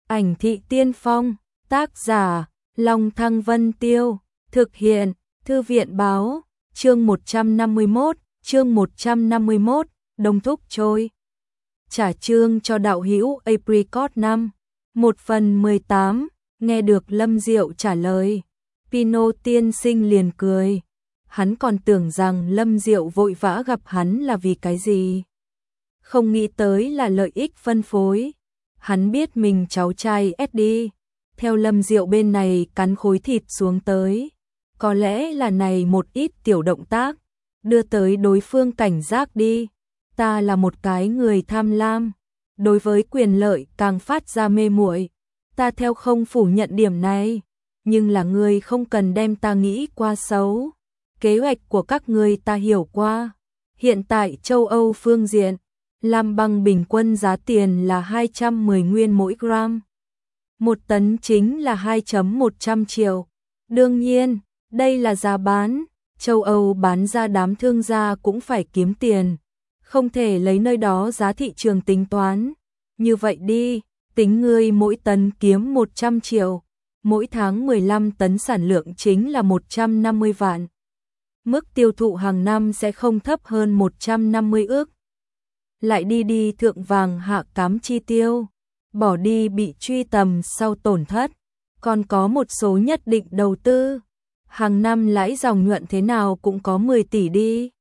Ảnh thị tiên phong, tác giả, Long Thăng Vân Tiêu, thực hiện, Thư viện báo, chương 151, Đông Thúc Trôi. Trả chương cho đạo hữu Apricot 5, 1/18, nghe được Lâm Diệu trả lời. Pino tiên sinh liền cười, hắn còn tưởng rằng Lâm Diệu vội vã gặp hắn là vì cái gì. Không nghĩ tới là lợi ích phân phối. Hắn biết mình cháu trai Eddie, theo Lâm Diệu bên này cắn khối thịt xuống tới. Có lẽ là này một ít tiểu động tác, đưa tới đối phương cảnh giác đi. Ta là một cái người tham lam, đối với quyền lợi càng phát ra mê muội. Ta theo không phủ nhận điểm này, nhưng là ngươi không cần đem ta nghĩ qua xấu. Kế hoạch của các ngươi ta hiểu qua. Hiện tại châu Âu phương diện, lam băng bình quân giá tiền là 210 nguyên mỗi gram. 1 tấn chính là 2,100 triệu. Đương nhiên, đây là giá bán, châu Âu bán ra đám thương gia cũng phải kiếm tiền. Không thể lấy nơi đó giá thị trường tính toán. Như vậy đi, tính ngươi mỗi tấn kiếm 100 triệu. Mỗi tháng 15 tấn sản lượng chính là 150 vạn. Mức tiêu thụ hàng năm sẽ không thấp hơn 150 ức. Lại đi thượng vàng hạ cám chi tiêu, bỏ đi bị truy tầm sau tổn thất, còn có một số nhất định đầu tư. Hàng năm lãi dòng nhuận thế nào cũng có 10 tỷ đi.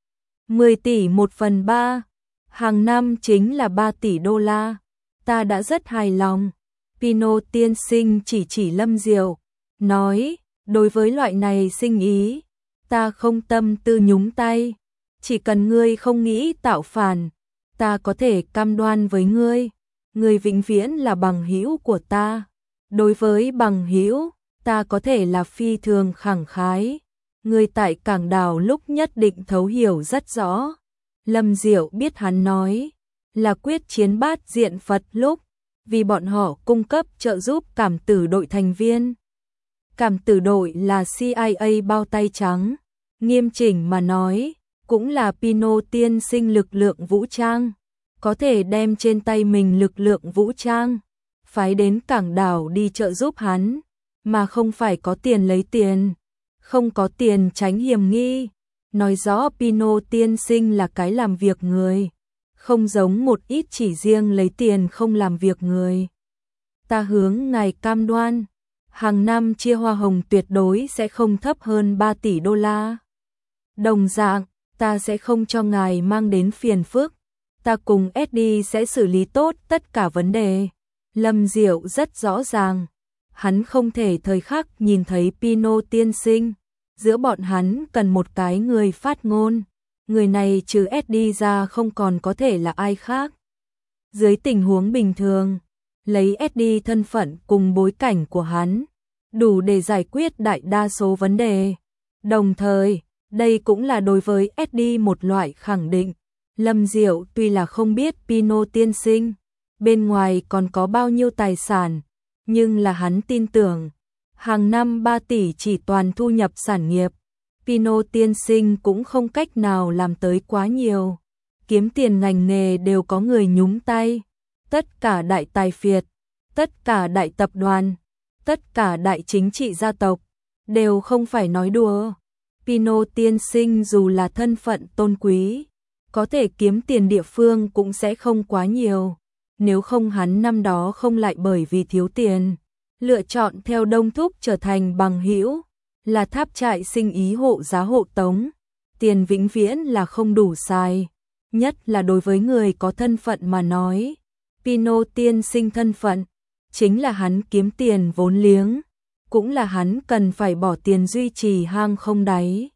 10 tỷ 1/3, hàng năm chính là 3 tỷ đô la. Ta đã rất hài lòng. Pino tiên sinh chỉ Lâm Diệu, nói, đối với loại này sinh ý, ta không tâm tư nhúng tay. Chỉ cần ngươi không nghĩ tạo phản, ta có thể cam đoan với ngươi, ngươi vĩnh viễn là bằng hữu của ta. Đối với bằng hữu, ta có thể là phi thường khẳng khái. Ngươi tại cảng đảo lúc nhất định thấu hiểu rất rõ. Lâm Diệu biết hắn nói là quyết chiến bát diện Phật lúc, vì bọn họ cung cấp trợ giúp cảm tử đội thành viên. Cảm tử đội là CIA bao tay trắng, nghiêm chỉnh mà nói, cũng là Pino tiên sinh lực lượng vũ trang, có thể đem trên tay mình lực lượng vũ trang, phái đến cảng đảo đi trợ giúp hắn, mà không phải có tiền lấy tiền, không có tiền tránh hiểm nghi. Nói rõ Pino tiên sinh là cái làm việc người, không giống một ít chỉ riêng lấy tiền không làm việc người. Ta hướng ngài cam đoan, hàng năm chia hoa hồng tuyệt đối sẽ không thấp hơn 3 tỷ đô la. Đồng dạng, ta sẽ không cho ngài mang đến phiền phức. Ta cùng Eddie sẽ xử lý tốt tất cả vấn đề. Lâm Diệu rất rõ ràng, hắn không thể thời khắc nhìn thấy Pino tiên sinh. Giữa bọn hắn cần một cái người phát ngôn. Người này trừ Eddie ra không còn có thể là ai khác. Dưới tình huống bình thường, lấy Eddie thân phận cùng bối cảnh của hắn, đủ để giải quyết đại đa số vấn đề. Đồng thời, đây cũng là đối với Eddie một loại khẳng định. Lâm Diệu tuy là không biết Pino tiên sinh bên ngoài còn có bao nhiêu tài sản, nhưng là hắn tin tưởng, hàng năm 3 tỷ chỉ toàn thu nhập sản nghiệp, Pino tiên sinh cũng không cách nào làm tới quá nhiều. Kiếm tiền ngành nghề đều có người nhúng tay. Tất cả đại tài phiệt, tất cả đại tập đoàn, tất cả đại chính trị gia tộc, đều không phải nói đùa. Pino tiên sinh dù là thân phận tôn quý, có thể kiếm tiền địa phương cũng sẽ không quá nhiều. Nếu không hắn năm đó không lại bởi vì thiếu tiền, lựa chọn theo Đông Thúc trở thành bằng hữu, là tháp trại sinh ý hộ giá hộ tống. Tiền vĩnh viễn là không đủ xài, nhất là đối với người có thân phận mà nói. Pino tiên sinh thân phận, chính là hắn kiếm tiền vốn liếng, cũng là hắn cần phải bỏ tiền duy trì hang không đáy.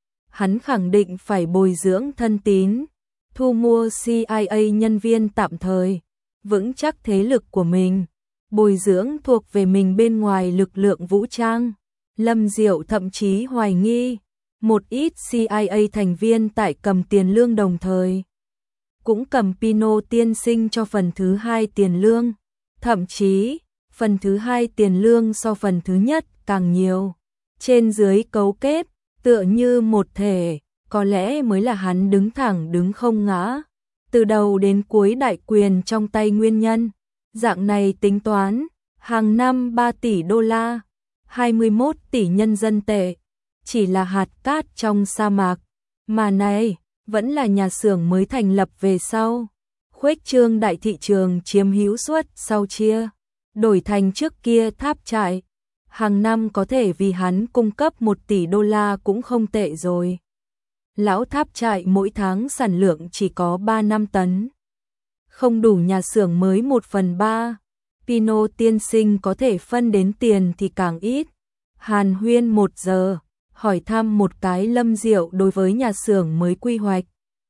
Hắn khẳng định phải bồi dưỡng thân tín, thu mua CIA nhân viên tạm thời, vững chắc thế lực của mình, bồi dưỡng thuộc về mình bên ngoài lực lượng vũ trang. Lâm Diệu thậm chí hoài nghi, một ít CIA thành viên tại cầm tiền lương đồng thời, cũng cầm Pino tiên sinh cho phần thứ 2 tiền lương, thậm chí phần thứ 2 tiền lương so phần thứ nhất càng nhiều. Trên dưới cấu kết, tựa như một thể, có lẽ mới là hắn đứng thẳng đứng không ngã, từ đầu đến cuối đại quyền trong tay nguyên nhân. Dạng này tính toán, hàng năm 3 tỷ đô la, 21 tỷ nhân dân tệ, chỉ là hạt cát trong sa mạc, mà này vẫn là nhà xưởng mới thành lập về sau. Khuếch trương đại thị trường chiếm hữu suất sau chia, đổi thành trước kia tháp trại, hàng năm có thể vì hắn cung cấp 1 tỷ đô la cũng không tệ rồi. Lão tháp trại mỗi tháng sản lượng chỉ có 3-5 tấn. Không đủ nhà xưởng mới 1/3. Pino tiên sinh có thể phân đến tiền thì càng ít. Hàn huyên 1 giờ, hỏi thăm một cái Lâm Diệu đối với nhà xưởng mới quy hoạch.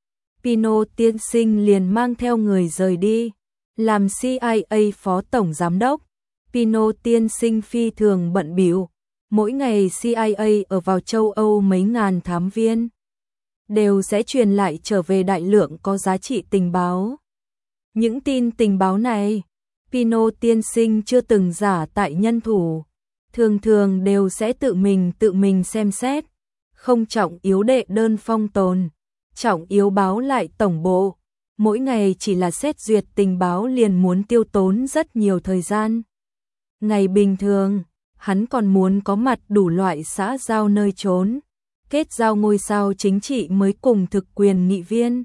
Pino tiên sinh liền mang theo người rời đi, làm CIA phó tổng giám đốc. Pino tiên sinh phi thường bận bịu, mỗi ngày CIA ở vào châu Âu mấy ngàn thám viên đều sẽ truyền lại trở về đại lượng có giá trị tình báo. Những tin tình báo này, Pino tiên sinh chưa từng giả tại nhân thủ, thường thường đều sẽ tự mình xem xét, không trọng yếu đệ đơn phong tồn, trọng yếu báo lại tổng bộ, mỗi ngày chỉ là xét duyệt tình báo liền muốn tiêu tốn rất nhiều thời gian. Ngày bình thường, hắn còn muốn có mặt đủ loại xã giao nơi trốn, kết giao ngôi sao chính trị mới cùng thực quyền nghị viên.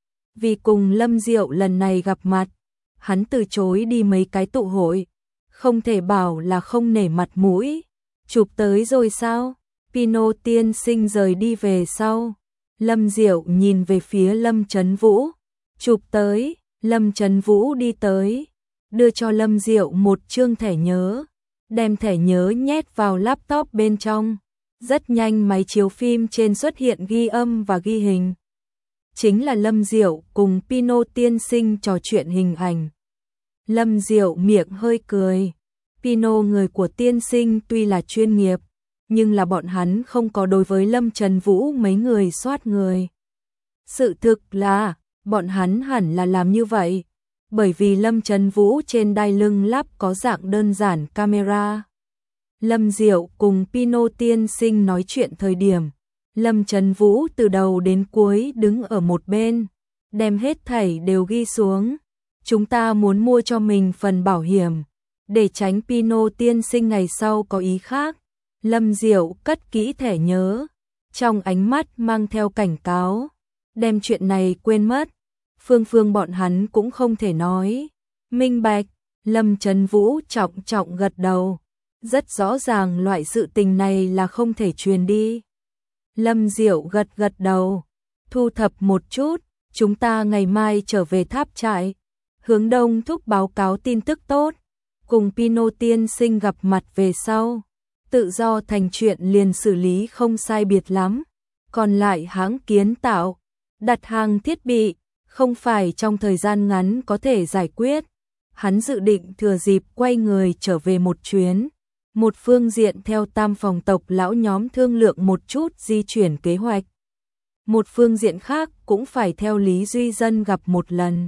Vì cùng Lâm Diệu lần này gặp mặt, hắn từ chối đi mấy cái tụ hội, không thể bảo là không nể mặt mũi. Chụp tới rồi sao? Pino tiên sinh rời đi về sau. Lâm Diệu nhìn về phía Lâm Chấn Vũ. Chụp tới, Lâm Chấn Vũ đi tới, đưa cho Lâm Diệu một chương thẻ nhớ, đem thẻ nhớ nhét vào laptop bên trong. Rất nhanh máy chiếu phim trên xuất hiện ghi âm và ghi hình. Chính là Lâm Diệu cùng Pino tiên sinh trò chuyện hình ảnh. Lâm Diệu miệng hơi cười. Pino người của tiên sinh tuy là chuyên nghiệp, nhưng là bọn hắn không có đối với Lâm Trần Vũ mấy người soát người. Sự thực là, bọn hắn hẳn là làm như vậy, bởi vì Lâm Trần Vũ trên đai lưng lắp có dạng đơn giản camera. Lâm Diệu cùng Pino tiên sinh nói chuyện thời điểm, Lâm Trần Vũ từ đầu đến cuối đứng ở một bên, đem hết thảy đều ghi xuống. Chúng ta muốn mua cho mình phần bảo hiểm, để tránh Pino tiên sinh ngày sau có ý khác. Lâm Diệu cất kỹ thẻ nhớ, trong ánh mắt mang theo cảnh cáo, đem chuyện này quên mất. Phương bọn hắn cũng không thể nói. Minh bạch, Lâm Trần Vũ trọng gật đầu. Rất rõ ràng loại sự tình này là không thể truyền đi. Lâm Diệu gật đầu, thu thập một chút, chúng ta ngày mai trở về tháp trại. Hướng Đông thúc báo cáo tin tức tốt, cùng Pino tiên sinh gặp mặt về sau. Tự do thành chuyện liền xử lý không sai biệt lắm. Còn lại hãng kiến tạo, đặt hàng thiết bị, không phải trong thời gian ngắn có thể giải quyết. Hắn dự định thừa dịp quay người trở về một chuyến. Một phương diện theo Tam phòng tộc lão nhóm thương lượng một chút di chuyển kế hoạch. Một phương diện khác cũng phải theo Lý Duy Dân gặp một lần.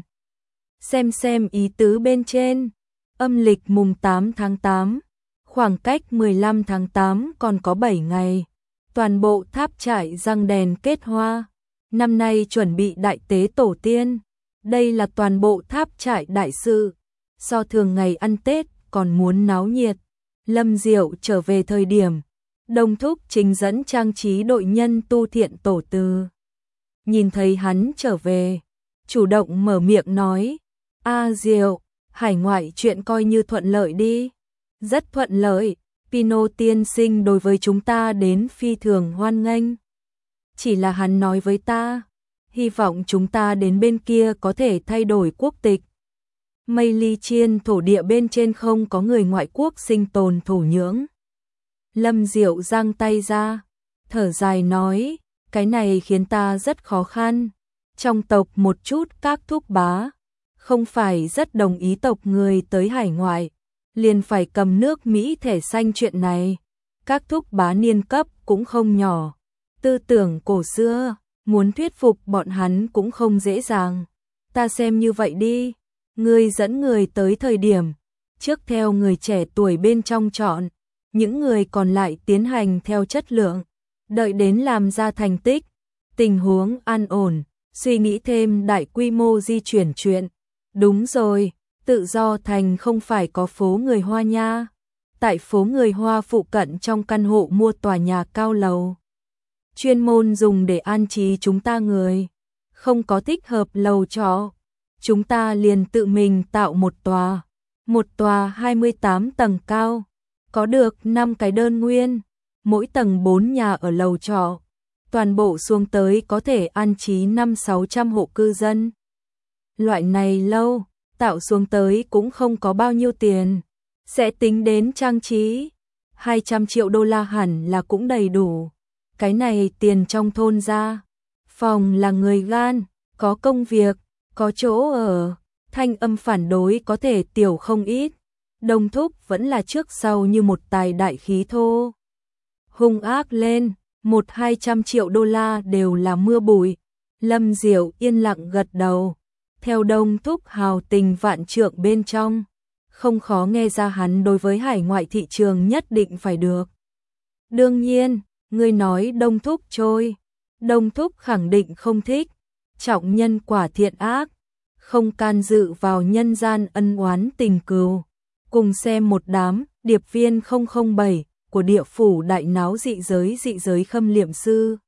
Xem ý tứ bên trên. Âm lịch mùng 8 tháng 8, khoảng cách 15 tháng 8 còn có 7 ngày. Toàn bộ tháp trại răng đèn kết hoa. Năm nay chuẩn bị đại tế tổ tiên. Đây là toàn bộ tháp trại đại sự. So thường ngày ăn Tết còn muốn náo nhiệt. Lâm Diệu trở về thời điểm, Đông thúc trình dẫn trang trí đội nhân tu thiện tổ từ. Nhìn thấy hắn trở về, chủ động mở miệng nói, Diệu, hải ngoại chuyện coi như thuận lợi đi. Rất thuận lợi, Pino tiên sinh đối với chúng ta đến phi thường hoan nghênh. Chỉ là hắn nói với ta, hy vọng chúng ta đến bên kia có thể thay đổi quốc tịch. Mây Ly Chiên thổ địa bên trên không có người ngoại quốc sinh tồn thổ nhưỡng. Lâm Diệu giang tay ra, thở dài nói, cái này khiến ta rất khó khăn. Trong tộc một chút các thúc bá, không phải rất đồng ý tộc người tới hải ngoại, liền phải cầm nước Mỹ thẻ xanh chuyện này. Các thúc bá niên cấp cũng không nhỏ, tư tưởng cổ xưa, muốn thuyết phục bọn hắn cũng không dễ dàng. Ta xem như vậy đi. Ngươi dẫn người tới thời điểm, trước theo người trẻ tuổi bên trong chọn, những người còn lại tiến hành theo chất lượng, đợi đến làm ra thành tích, tình huống an ổn, suy nghĩ thêm đại quy mô di chuyển chuyện. Đúng rồi, Tự do thành không phải có phố người Hoa nha. Tại phố người Hoa phụ cận trong căn hộ mua tòa nhà cao lầu. Chuyên môn dùng để an trí chúng ta người. Không có thích hợp lầu trọ. Chúng ta liền tự mình tạo một tòa. Một tòa 28 tầng cao. Có được 5 cái đơn nguyên. Mỗi tầng 4 nhà ở lầu trọ. Toàn bộ xuống tới có thể an trí 500-600 hộ cư dân. Loại này lâu, tạo xuống tới cũng không có bao nhiêu tiền. Sẽ tính đến trang trí. 200 triệu đô la hẳn là cũng đầy đủ. Cái này tiền trong thôn ra. Phòng là người gan, có công việc, có chỗ ở. Thanh âm phản đối có thể tiểu không ít. Đông Thúc vẫn là trước sau như một tài đại khí thô. Hung ác lên, 100-200 triệu đô la đều là mưa bụi. Lâm Diệu yên lặng gật đầu. Theo Đông Thúc hào tình vạn trượng bên trong, không khó nghe ra hắn đối với hải ngoại thị trường nhất định phải được. Đương nhiên, người nói Đông Thúc trôi. Đông Thúc khẳng định không thích. Trọng nhân quả thiện ác. Không can dự vào nhân gian ân oán tình cừu. Cùng xem một đám điệp viên 007 của địa phủ đại náo dị giới khâm liệm sư.